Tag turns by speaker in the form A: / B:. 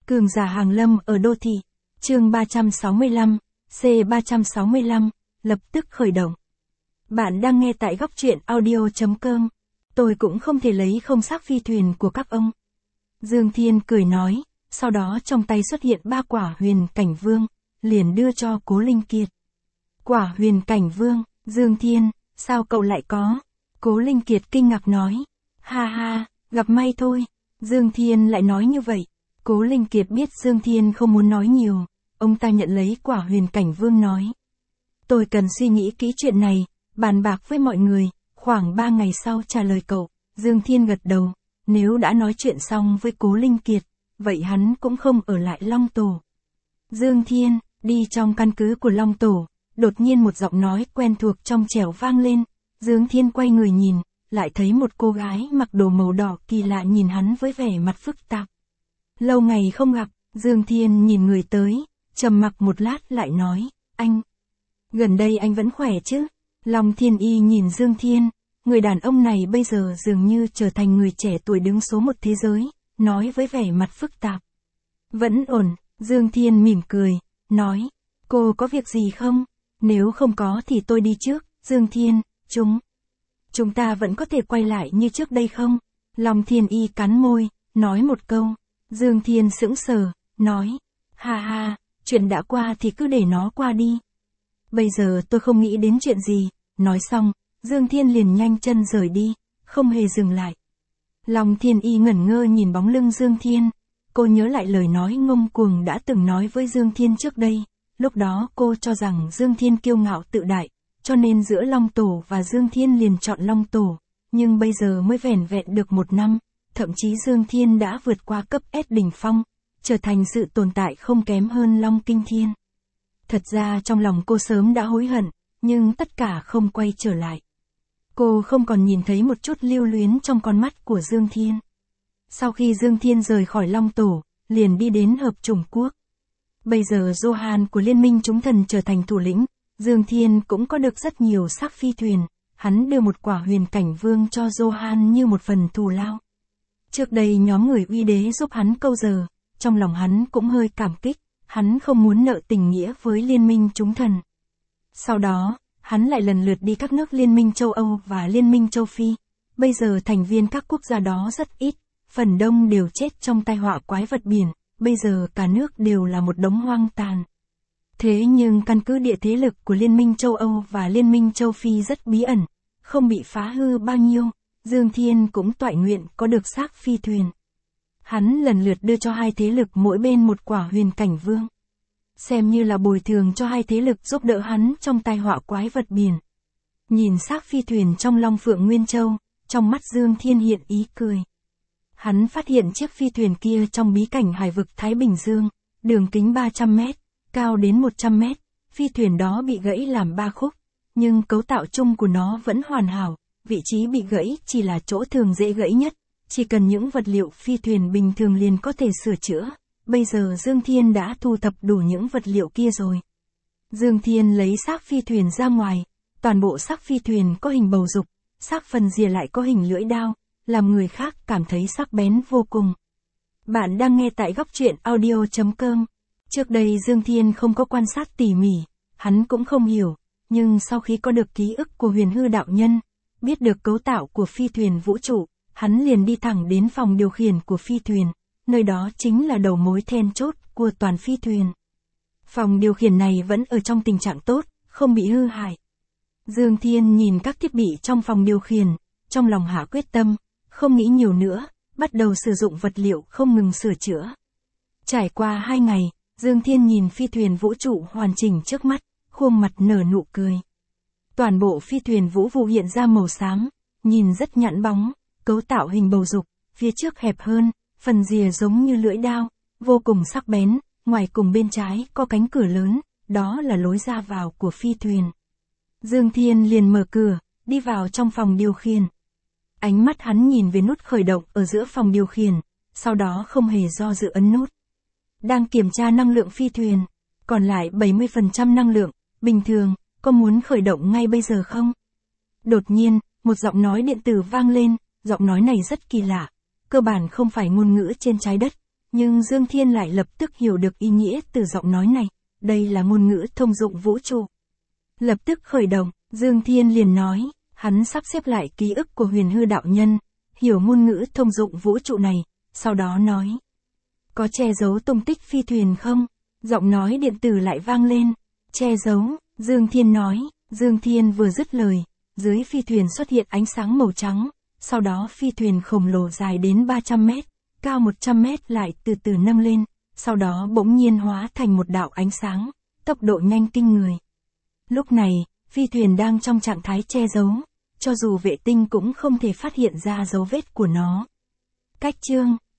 A: Cường giả hàng lâm ở đô thị. Chương 365, C365, lập tức khởi động. Bạn đang nghe tại góc truyện audio.com. Tôi cũng không thể lấy không xác phi thuyền của các ông. Dương Thiên cười nói, sau đó trong tay xuất hiện 3 quả huyền cảnh vương, liền đưa cho Cố Linh Kiệt. Quả huyền cảnh vương, Dương Thiên, sao cậu lại có? Cố Linh Kiệt kinh ngạc nói, ha ha, gặp may thôi. Dương Thiên lại nói như vậy. Cố Linh Kiệt biết Dương Thiên không muốn nói nhiều, ông ta nhận lấy quả huyền cảnh vương nói. Tôi cần suy nghĩ kỹ chuyện này, bàn bạc với mọi người, khoảng 3 ngày sau trả lời cậu. Dương Thiên gật đầu, nếu đã nói chuyện xong với Cố Linh Kiệt, vậy hắn cũng không ở lại Long Tổ. Dương Thiên, đi trong căn cứ của Long Tổ, đột nhiên một giọng nói quen thuộc trong trẻo vang lên. Dương Thiên quay người nhìn, lại thấy một cô gái mặc đồ màu đỏ kỳ lạ nhìn hắn với vẻ mặt phức tạp. Lâu ngày không gặp, Dương Thiên nhìn người tới, trầm mặc một lát lại nói, anh. Gần đây anh vẫn khỏe chứ? Long Thiên Y nhìn Dương Thiên, người đàn ông này bây giờ dường như trở thành người trẻ tuổi đứng số 1 thế giới, nói với vẻ mặt phức tạp. Vẫn ổn, Dương Thiên mỉm cười, nói, cô có việc gì không? Nếu không có thì tôi đi trước. Dương Thiên, chúng ta vẫn có thể quay lại như trước đây không? Long Thiên Y cắn môi, nói một câu. Dương Thiên sững sờ, nói, ha ha, chuyện đã qua thì cứ để nó qua đi. Bây giờ tôi không nghĩ đến chuyện gì. Nói xong, Dương Thiên liền nhanh chân rời đi, không hề dừng lại. Long Thiên Y ngẩn ngơ nhìn bóng lưng Dương Thiên. Cô nhớ lại lời nói ngông cuồng đã từng nói với Dương Thiên trước đây. Lúc đó cô cho rằng Dương Thiên kiêu ngạo tự đại, cho nên giữa Long Tổ và Dương Thiên liền chọn Long Tổ. Nhưng bây giờ mới vẻn vẹn được 1 năm, thậm chí Dương Thiên đã vượt qua cấp S đỉnh phong, trở thành sự tồn tại không kém hơn Long Kinh Thiên. Thật ra trong lòng cô sớm đã hối hận, nhưng tất cả không quay trở lại. Cô không còn nhìn thấy một chút lưu luyến trong con mắt của Dương Thiên. Sau khi Dương Thiên rời khỏi Long Tổ, liền đi đến Hợp Chủng Quốc. Bây giờ Johan của Liên minh chúng thần trở thành thủ lĩnh, Dương Thiên cũng có được rất nhiều xác phi thuyền, hắn đưa một quả huyền cảnh vương cho Johan như một phần thù lao. Trước đây nhóm người uy đế giúp hắn câu giờ, trong lòng hắn cũng hơi cảm kích, hắn không muốn nợ tình nghĩa với Liên minh chúng thần. Sau đó, hắn lại lần lượt đi các nước Liên minh châu Âu và Liên minh châu Phi, bây giờ thành viên các quốc gia đó rất ít, phần đông đều chết trong tai họa quái vật biển, bây giờ cả nước đều là một đống hoang tàn. Thế nhưng căn cứ địa thế lực của Liên minh châu Âu và Liên minh châu Phi rất bí ẩn, không bị phá hư bao nhiêu, Dương Thiên cũng toại nguyện có được xác phi thuyền. Hắn lần lượt đưa cho 2 thế lực mỗi bên một quả huyền cảnh vương. Xem như là bồi thường cho 2 thế lực giúp đỡ hắn trong tai họa quái vật biển. Nhìn xác phi thuyền trong Long Phượng Nguyên Châu, trong mắt Dương Thiên hiện ý cười. Hắn phát hiện chiếc phi thuyền kia trong bí cảnh hải vực Thái Bình Dương, đường kính 300 mét, cao đến 100 mét, phi thuyền đó bị gãy làm 3 khúc, nhưng cấu tạo chung của nó vẫn hoàn hảo, vị trí bị gãy chỉ là chỗ thường dễ gãy nhất, chỉ cần những vật liệu phi thuyền bình thường liền có thể sửa chữa, bây giờ Dương Thiên đã thu thập đủ những vật liệu kia rồi. Dương Thiên lấy xác phi thuyền ra ngoài, toàn bộ xác phi thuyền có hình bầu dục, xác phần rìa lại có hình lưỡi đao, làm người khác cảm thấy sắc bén vô cùng. Bạn đang nghe tại góc truyện audio.com. Trước đây Dương Thiên không có quan sát tỉ mỉ, hắn cũng không hiểu, nhưng sau khi có được ký ức của Huyền Hư đạo nhân, biết được cấu tạo của phi thuyền vũ trụ, hắn liền đi thẳng đến phòng điều khiển của phi thuyền, nơi đó chính là đầu mối then chốt của toàn phi thuyền. Phòng điều khiển này vẫn ở trong tình trạng tốt, không bị hư hại. Dương Thiên nhìn các thiết bị trong phòng điều khiển, trong lòng hạ quyết tâm, không nghĩ nhiều nữa, bắt đầu sử dụng vật liệu không ngừng sửa chữa. Trải qua 2 ngày, Dương Thiên nhìn phi thuyền vũ trụ hoàn chỉnh trước mắt, khuôn mặt nở nụ cười. Toàn bộ phi thuyền vũ vụ hiện ra màu xám, nhìn rất nhẵn bóng, cấu tạo hình bầu dục, phía trước hẹp hơn, phần rìa giống như lưỡi đao, vô cùng sắc bén, ngoài cùng bên trái có cánh cửa lớn, đó là lối ra vào của phi thuyền. Dương Thiên liền mở cửa, đi vào trong phòng điều khiển. Ánh mắt hắn nhìn về nút khởi động ở giữa phòng điều khiển, sau đó không hề do dự ấn nút. Đang kiểm tra năng lượng phi thuyền, còn lại 70% năng lượng, bình thường, có muốn khởi động ngay bây giờ không? Đột nhiên, một giọng nói điện tử vang lên, giọng nói này rất kỳ lạ, cơ bản không phải ngôn ngữ trên trái đất, Nhưng Dương Thiên lại lập tức hiểu được ý nghĩa từ giọng nói này, đây là ngôn ngữ thông dụng vũ trụ. Lập tức khởi động, Dương Thiên liền nói, hắn sắp xếp lại ký ức của Huyền Hư đạo nhân, hiểu ngôn ngữ thông dụng vũ trụ này, sau đó nói. Có che giấu tung tích phi thuyền không? Giọng nói điện tử lại vang lên. Che giấu, Dương Thiên nói. Dương Thiên vừa dứt lời, dưới phi thuyền xuất hiện ánh sáng màu trắng, sau đó phi thuyền khổng lồ dài đến 300 mét, cao 100 mét lại từ từ nâng lên, sau đó bỗng nhiên hóa thành một đạo ánh sáng, tốc độ nhanh kinh người. Lúc này, phi thuyền đang trong trạng thái che giấu, cho dù vệ tinh cũng không thể phát hiện ra dấu vết của nó. Cách chương